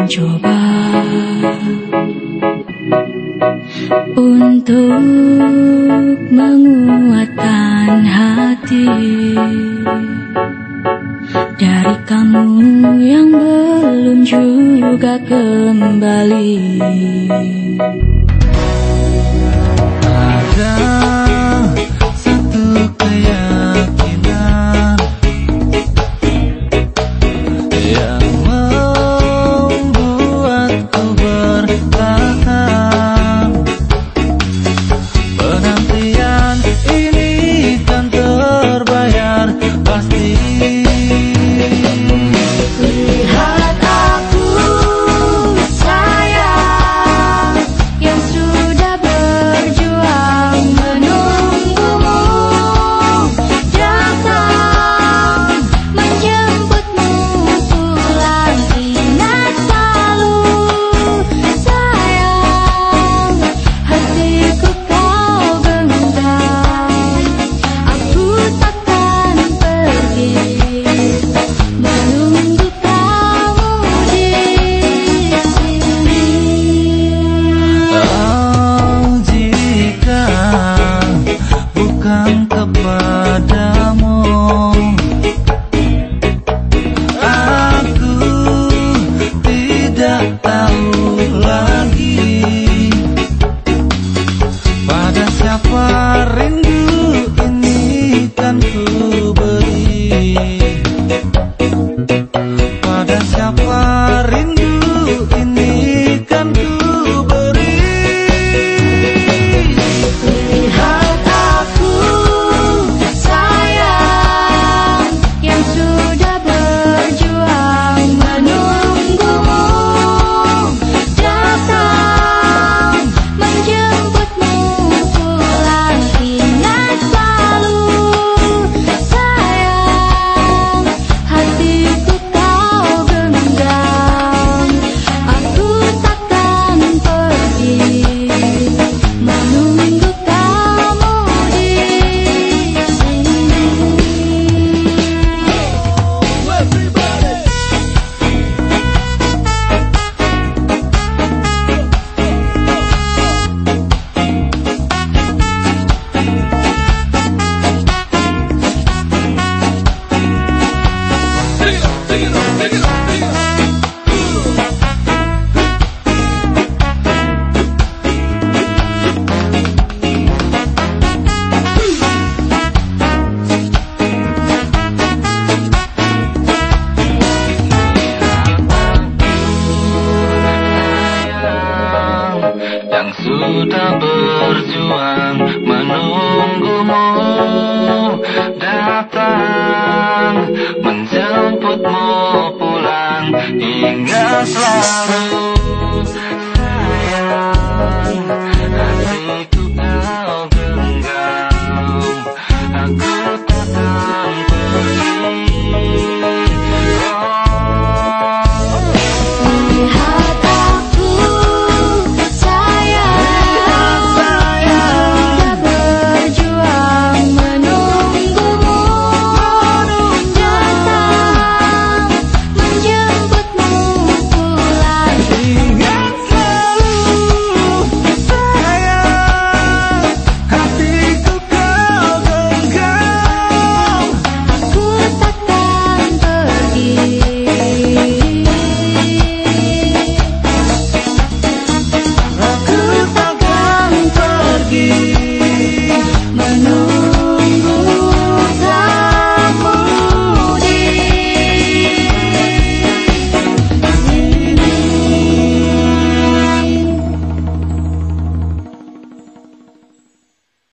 mencoba untuk menguatkan hati dari kamu yang belum juga kembali. Ada satu keyakinan yang membuatku bertahan. Penantian ini kan terbayar pasti. Lihat aku sayang yang sudah berjuang menunggumu datang menjemputmu pulang. Ingat selalu sayang, hatiku kau genggam. Aku takkan pergi menunggu kamu di sini. Oh, jika bukan kepadamu, aku tidak tahu lagi pada siapa rindu ini kan ku beri. Pada siapa rindu ini kan ku beri. Lihat aku sayang yang sudah berjuang menunggumu datang menjemputmu pulang. Ingat selalu sayang, hatiku kau genggam. Aku takkan pergi menunggu kamu di sini. Yang sudah berjuang menunggumu datang menjemputmu pulang. Ingat selalu